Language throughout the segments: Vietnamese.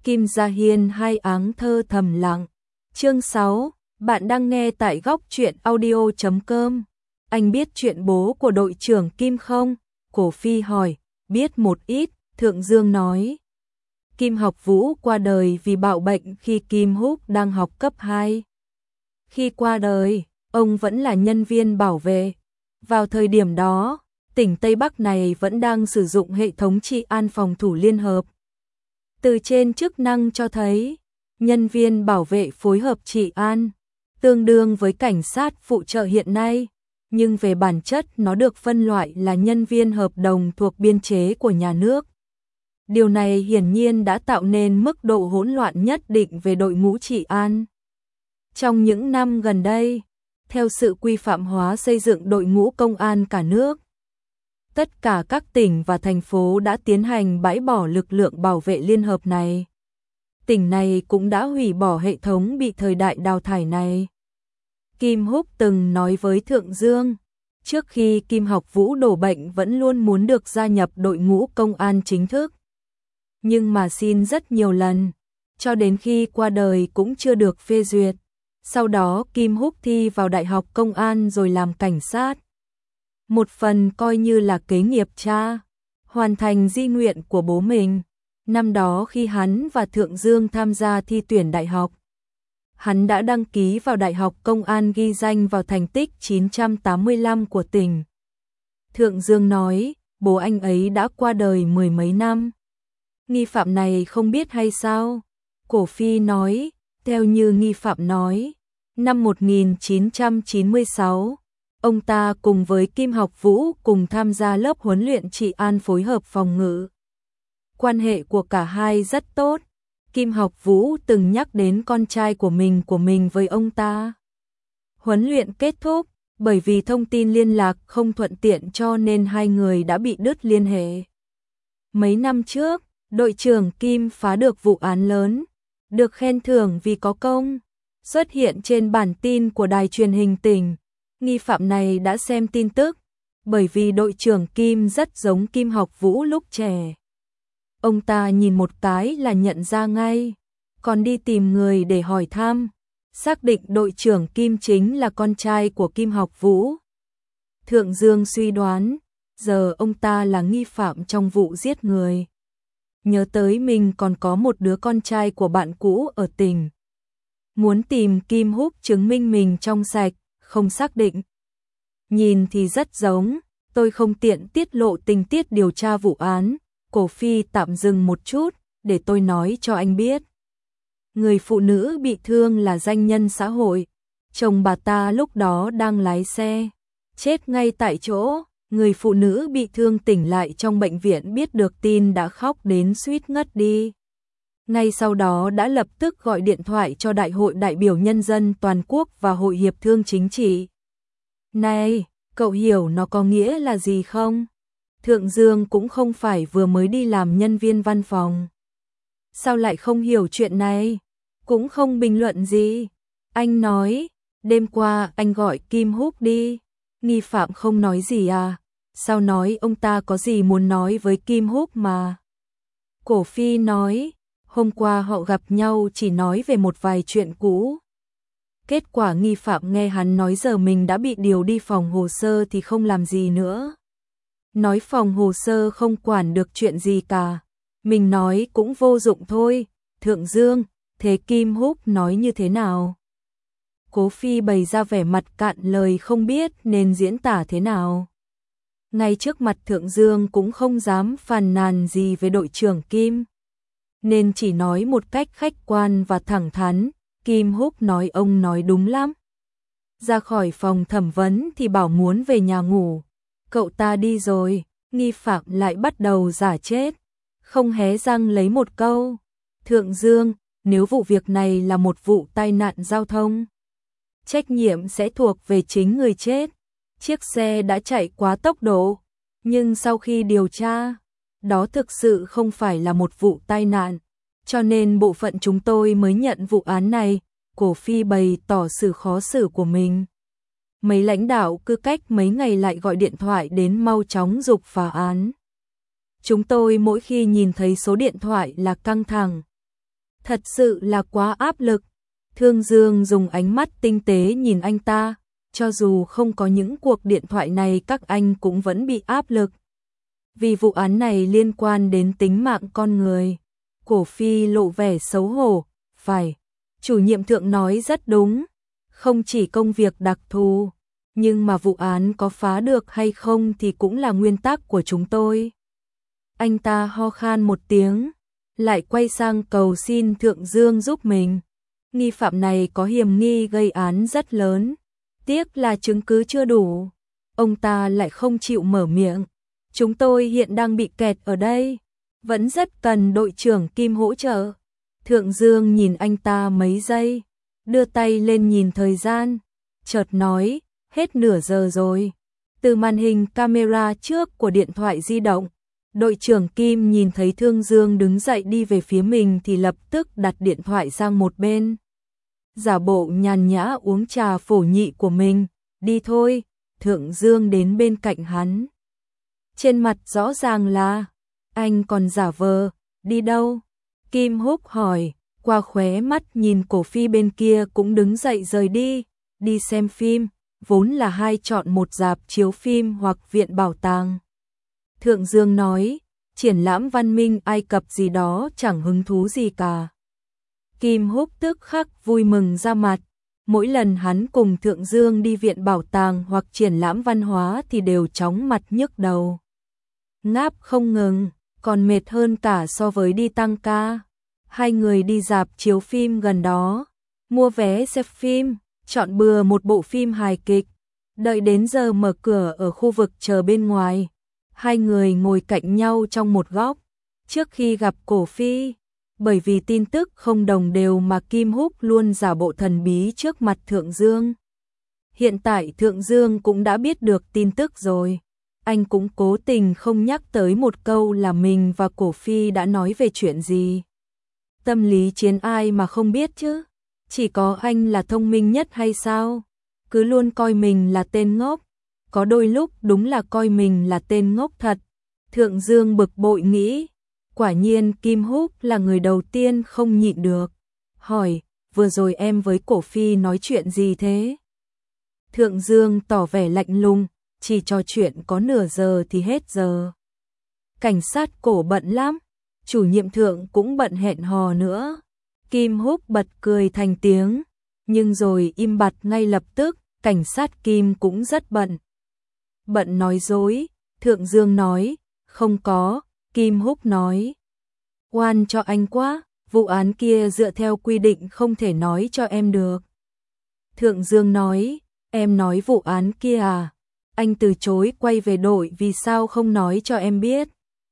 Kim Gia Hiên hai áng thơ thầm lặng. Chương 6, bạn đang nghe tại góc truyện audio.com. Anh biết chuyện bố của đội trưởng Kim không? Cổ Phi hỏi. Biết một ít, Thượng Dương nói. Kim Học Vũ qua đời vì bạo bệnh khi Kim Húc đang học cấp 2. Khi qua đời, ông vẫn là nhân viên bảo vệ. Vào thời điểm đó, tỉnh Tây Bắc này vẫn đang sử dụng hệ thống trị an phòng thủ liên hợp. Từ trên chức năng cho thấy, nhân viên bảo vệ phối hợp trị an, tương đương với cảnh sát phụ trợ hiện nay, nhưng về bản chất nó được phân loại là nhân viên hợp đồng thuộc biên chế của nhà nước. Điều này hiển nhiên đã tạo nên mức độ hỗn loạn nhất định về đội ngũ trị an. Trong những năm gần đây, theo sự quy phạm hóa xây dựng đội ngũ công an cả nước, tất cả các tỉnh và thành phố đã tiến hành bãi bỏ lực lượng bảo vệ liên hợp này. Tỉnh này cũng đã hủy bỏ hệ thống bị thời đại đào thải này. Kim Húc từng nói với Thượng Dương, trước khi Kim Học Vũ đổ bệnh vẫn luôn muốn được gia nhập đội ngũ công an chính thức. Nhưng mà xin rất nhiều lần, cho đến khi qua đời cũng chưa được phê duyệt. Sau đó Kim Húc thi vào Đại học Công an rồi làm cảnh sát. Một phần coi như là kế nghiệp cha, hoàn thành di nguyện của bố mình. Năm đó khi hắn và Thượng Dương tham gia thi tuyển đại học, hắn đã đăng ký vào Đại học Công an ghi danh vào thành tích 985 của tỉnh. Thượng Dương nói, bố anh ấy đã qua đời mười mấy năm. Nghi phạm này không biết hay sao? Cổ Phi nói, theo như nghi phạm nói, năm 1996, ông ta cùng với Kim Học Vũ cùng tham gia lớp huấn luyện trị an phối hợp phòng ngự. Quan hệ của cả hai rất tốt. Kim Học Vũ từng nhắc đến con trai của mình với ông ta. Huấn luyện kết thúc, bởi vì thông tin liên lạc không thuận tiện cho nên hai người đã bị đứt liên hệ. Mấy năm trước, đội trưởng Kim phá được vụ án lớn, được khen thưởng vì có công, xuất hiện trên bản tin của đài truyền hình tỉnh. Nghi phạm này đã xem tin tức, bởi vì đội trưởng Kim rất giống Kim Học Vũ lúc trẻ. Ông ta nhìn một cái là nhận ra ngay, còn đi tìm người để hỏi thăm, xác định đội trưởng Kim chính là con trai của Kim Học Vũ. Thượng Dương suy đoán, giờ ông ta là nghi phạm trong vụ giết người. Nhớ tới mình còn có một đứa con trai của bạn cũ ở tỉnh. Muốn tìm Kim Húc chứng minh mình trong sạch, không xác định. Nhìn thì rất giống, tôi không tiện tiết lộ tình tiết điều tra vụ án. Cổ Phi tạm dừng một chút, để tôi nói cho anh biết. Người phụ nữ bị thương là danh nhân xã hội. Chồng bà ta lúc đó đang lái xe, chết ngay tại chỗ. Người phụ nữ bị thương tỉnh lại trong bệnh viện biết được tin đã khóc đến suýt ngất đi. Ngay sau đó đã lập tức gọi điện thoại cho Đại hội đại biểu nhân dân toàn quốc và Hội hiệp thương chính trị. Này, cậu hiểu nó có nghĩa là gì không? Thượng Dương cũng không phải vừa mới đi làm nhân viên văn phòng. Sao lại không hiểu chuyện này? Cũng không bình luận gì. Anh nói, đêm qua anh gọi Kim Húc đi. Nghi phạm không nói gì à? Sao nói ông ta có gì muốn nói với Kim Húc mà? Cổ Phi nói, hôm qua họ gặp nhau chỉ nói về một vài chuyện cũ. Kết quả nghi phạm nghe hắn nói giờ mình đã bị điều đi phòng hồ sơ thì không làm gì nữa. Nói phòng hồ sơ không quản được chuyện gì cả. Mình nói cũng vô dụng thôi. Thượng Dương, thế Kim Húc nói như thế nào? Cố Phi bày ra vẻ mặt cạn lời không biết nên diễn tả thế nào. Ngay trước mặt Thượng Dương cũng không dám phàn nàn gì về đội trưởng Kim, nên chỉ nói một cách khách quan và thẳng thắn. Kim Húc nói ông nói đúng lắm. Ra khỏi phòng thẩm vấn thì bảo muốn về nhà ngủ. Cậu ta đi rồi, nghi phạm lại bắt đầu giả chết, không hé răng lấy một câu. Thượng Dương, nếu vụ việc này là một vụ tai nạn giao thông, trách nhiệm sẽ thuộc về chính người chết. Chiếc xe đã chạy quá tốc độ, nhưng sau khi điều tra, đó thực sự không phải là một vụ tai nạn, cho nên bộ phận chúng tôi mới nhận vụ án này. Cổ Phi bày tỏ sự khó xử của mình. Mấy lãnh đạo cứ cách mấy ngày lại gọi điện thoại đến mau chóng giục phá án. Chúng tôi mỗi khi nhìn thấy số điện thoại là căng thẳng. Thật sự là quá áp lực. Thương Dương dùng ánh mắt tinh tế nhìn anh ta, cho dù không có những cuộc điện thoại này các anh cũng vẫn bị áp lực. Vì vụ án này liên quan đến tính mạng con người. Cổ Phi lộ vẻ xấu hổ, phải, chủ nhiệm Thượng nói rất đúng, không chỉ công việc đặc thù, nhưng mà vụ án có phá được hay không thì cũng là nguyên tắc của chúng tôi. Anh ta ho khan một tiếng, lại quay sang cầu xin Thượng Dương giúp mình. Nghi phạm này có hiểm nghi gây án rất lớn, tiếc là chứng cứ chưa đủ. Ông ta lại không chịu mở miệng. Chúng tôi hiện đang bị kẹt ở đây, vẫn rất cần đội trưởng Kim hỗ trợ. Thượng Dương nhìn anh ta mấy giây, đưa tay lên nhìn thời gian, chợt nói, hết nửa giờ rồi. Từ màn hình camera trước của điện thoại di động, đội trưởng Kim nhìn thấy Thương Dương đứng dậy đi về phía mình thì lập tức đặt điện thoại sang một bên. Giả bộ nhàn nhã uống trà phổ nhị của mình, đi thôi. Thượng Dương đến bên cạnh hắn. Trên mặt rõ ràng là, anh còn giả vờ, đi đâu? Kim Húc hỏi, qua khóe mắt nhìn Cổ Phi bên kia cũng đứng dậy rời đi xem phim, vốn là hai chọn một rạp chiếu phim hoặc viện bảo tàng. Thượng Dương nói, triển lãm văn minh Ai Cập gì đó chẳng hứng thú gì cả. Kim Húc tức khắc vui mừng ra mặt, mỗi lần hắn cùng Thượng Dương đi viện bảo tàng hoặc triển lãm văn hóa thì đều chóng mặt nhức đầu. Ngáp không ngừng, còn mệt hơn cả so với đi tăng ca. Hai người đi rạp chiếu phim gần đó, mua vé xem phim, chọn bừa một bộ phim hài kịch. Đợi đến giờ mở cửa ở khu vực chờ bên ngoài, hai người ngồi cạnh nhau trong một góc. Trước khi gặp Cổ Phi, bởi vì tin tức không đồng đều mà Kim Húc luôn giả bộ thần bí trước mặt Thượng Dương. Hiện tại Thượng Dương cũng đã biết được tin tức rồi. Anh cũng cố tình không nhắc tới một câu là mình và Cổ Phi đã nói về chuyện gì. Tâm lý chiến ai mà không biết chứ? Chỉ có anh là thông minh nhất hay sao? Cứ luôn coi mình là tên ngốc. Có đôi lúc đúng là coi mình là tên ngốc thật. Thượng Dương bực bội nghĩ. Quả nhiên Kim Húc là người đầu tiên không nhịn được. Hỏi, vừa rồi em với Cổ Phi nói chuyện gì thế? Thượng Dương tỏ vẻ lạnh lùng, chỉ trò chuyện có nửa giờ thì hết giờ. Cảnh sát Cổ bận lắm, chủ nhiệm Thượng cũng bận hẹn hò nữa. Kim Húc bật cười thành tiếng, nhưng rồi im bặt ngay lập tức, cảnh sát Kim cũng rất bận. Bận nói dối, Thượng Dương nói, không có, Kim Húc nói. Oan cho anh quá, vụ án kia dựa theo quy định không thể nói cho em được. Thượng Dương nói, em nói vụ án kia à? Anh từ chối quay về đội vì sao không nói cho em biết?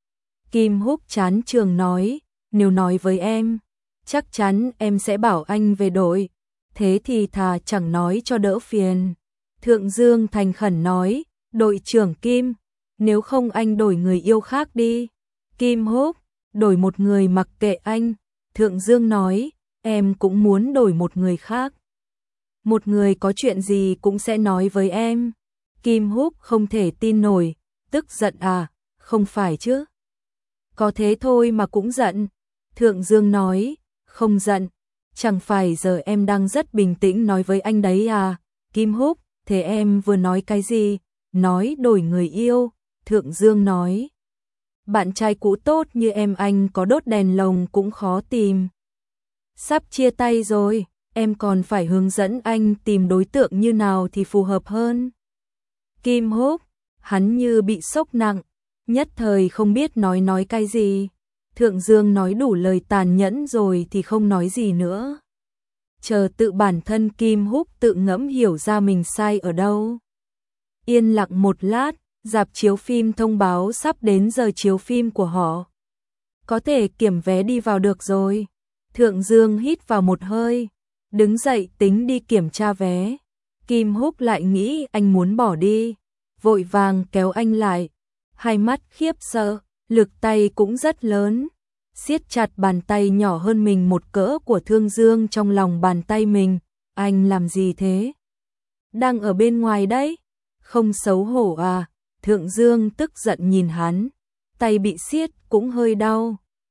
Kim Húc chán trường nói, nếu nói với em, chắc chắn em sẽ bảo anh về đội. Thế thì thà chẳng nói cho đỡ phiền. Thượng Dương thành khẩn nói, đội trưởng Kim, nếu không anh đổi người yêu khác đi. Kim Húc, đổi một người mặc kệ anh. Thượng Dương nói, em cũng muốn đổi một người khác. Một người có chuyện gì cũng sẽ nói với em. Kim Húc không thể tin nổi, tức giận à, không phải chứ. Có thế thôi mà cũng giận. Thượng Dương nói, không giận, chẳng phải giờ em đang rất bình tĩnh nói với anh đấy à. Kim Húc, thế em vừa nói cái gì? Nói đổi người yêu. Thượng Dương nói, bạn trai cũ tốt như em anh có đốt đèn lồng cũng khó tìm. Sắp chia tay rồi, em còn phải hướng dẫn anh tìm đối tượng như nào thì phù hợp hơn. Kim Húc, hắn như bị sốc nặng, nhất thời không biết nói cái gì. Thượng Dương nói đủ lời tàn nhẫn rồi thì không nói gì nữa. Chờ tự bản thân Kim Húc tự ngẫm hiểu ra mình sai ở đâu. Yên lặng một lát, rạp chiếu phim thông báo sắp đến giờ chiếu phim của họ. Có thể kiểm vé đi vào được rồi. Thượng Dương hít vào một hơi, đứng dậy tính đi kiểm tra vé. Kim Húc lại nghĩ anh muốn bỏ đi, vội vàng kéo anh lại. Hai mắt khiếp sợ, lực tay cũng rất lớn, siết chặt bàn tay nhỏ hơn mình một cỡ của Thương Dương trong lòng bàn tay mình. Anh làm gì thế? Đang ở bên ngoài đấy, không xấu hổ à? Thượng Dương tức giận nhìn hắn, tay bị siết cũng hơi đau.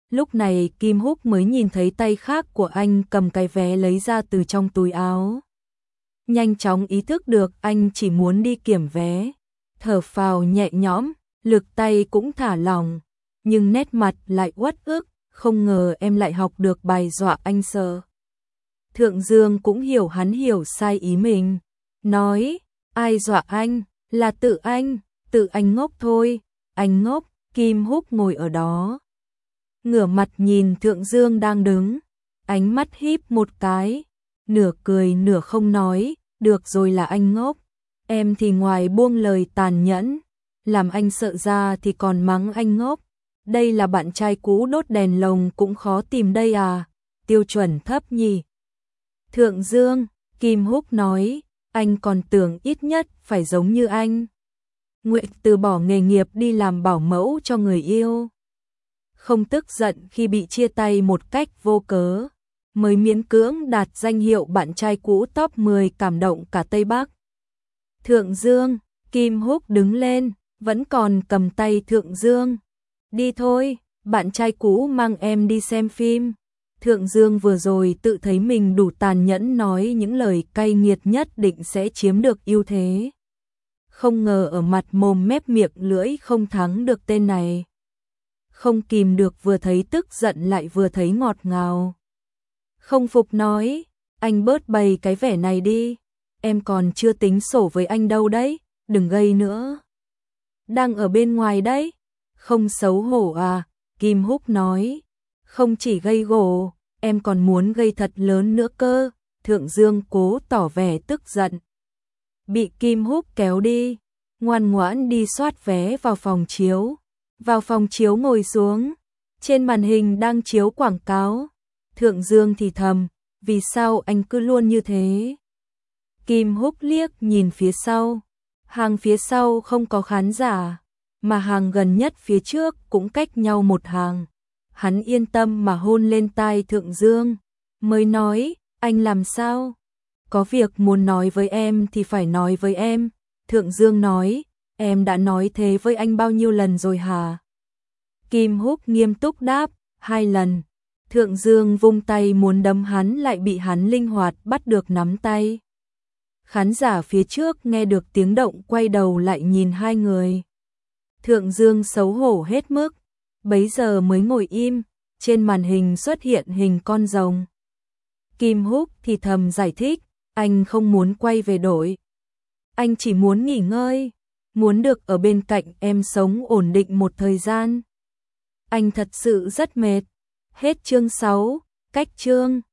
Lúc này Kim Húc mới nhìn thấy tay khác của anh cầm cái vé lấy ra từ trong túi áo. Nhanh chóng ý thức được anh chỉ muốn đi kiểm vé. Thở phào nhẹ nhõm, lực tay cũng thả lỏng, nhưng nét mặt lại uất ức, không ngờ em lại học được bài dọa anh sợ. Thượng Dương cũng hiểu hắn hiểu sai ý mình, nói, ai dọa anh, là tự anh ngốc thôi, anh ngốc. Kim Húc ngồi ở đó, ngửa mặt nhìn Thượng Dương đang đứng, ánh mắt híp một cái, nửa cười nửa không nói, được rồi là anh ngốc, em thì ngoài buông lời tàn nhẫn, làm anh sợ ra thì còn mắng anh ngốc, đây là bạn trai cũ đốt đèn lồng cũng khó tìm đây à, tiêu chuẩn thấp nhỉ. Thượng Dương, Kim Húc nói, anh còn tưởng ít nhất phải giống như anh. Nguyện từ bỏ nghề nghiệp đi làm bảo mẫu cho người yêu. Không tức giận khi bị chia tay một cách vô cớ, mới miễn cưỡng đạt danh hiệu bạn trai cũ top 10 cảm động cả Tây Bắc. Thượng Dương, Kim Húc đứng lên, vẫn còn cầm tay Thượng Dương. Đi thôi, bạn trai cũ mang em đi xem phim. Thượng Dương vừa rồi tự thấy mình đủ tàn nhẫn nói những lời cay nghiệt nhất định sẽ chiếm được ưu thế. Không ngờ ở mặt mồm mép miệng lưỡi không thắng được tên này. Không kìm được vừa thấy tức giận lại vừa thấy ngọt ngào. Không phục nói, anh bớt bày cái vẻ này đi, em còn chưa tính sổ với anh đâu đấy, đừng gây nữa. Đang ở bên ngoài đấy, không xấu hổ à, Kim Húc nói, không chỉ gây gổ, em còn muốn gây thật lớn nữa cơ. Thượng Dương cố tỏ vẻ tức giận. Bị Kim Húc kéo đi, ngoan ngoãn đi soát vé vào phòng chiếu. Vào phòng chiếu ngồi xuống, trên màn hình đang chiếu quảng cáo. Thượng Dương thì thầm, vì sao anh cứ luôn như thế? Kim Húc liếc nhìn phía sau, hàng phía sau không có khán giả, mà hàng gần nhất phía trước cũng cách nhau một hàng. Hắn yên tâm mà hôn lên tai Thượng Dương, mới nói, anh làm sao? Có việc muốn nói với em thì phải nói với em. Thượng Dương nói, em đã nói thế với anh bao nhiêu lần rồi hả? Kim Húc nghiêm túc đáp, 2 lần. Thượng Dương vung tay muốn đấm hắn lại bị hắn linh hoạt bắt được nắm tay. Khán giả phía trước nghe được tiếng động quay đầu lại nhìn hai người. Thượng Dương xấu hổ hết mức, bấy giờ mới ngồi im, trên màn hình xuất hiện hình con rồng. Kim Húc thì thầm giải thích, anh không muốn quay về đội. Anh chỉ muốn nghỉ ngơi, muốn được ở bên cạnh em sống ổn định một thời gian. Anh thật sự rất mệt. Hết chương 6, cách chương.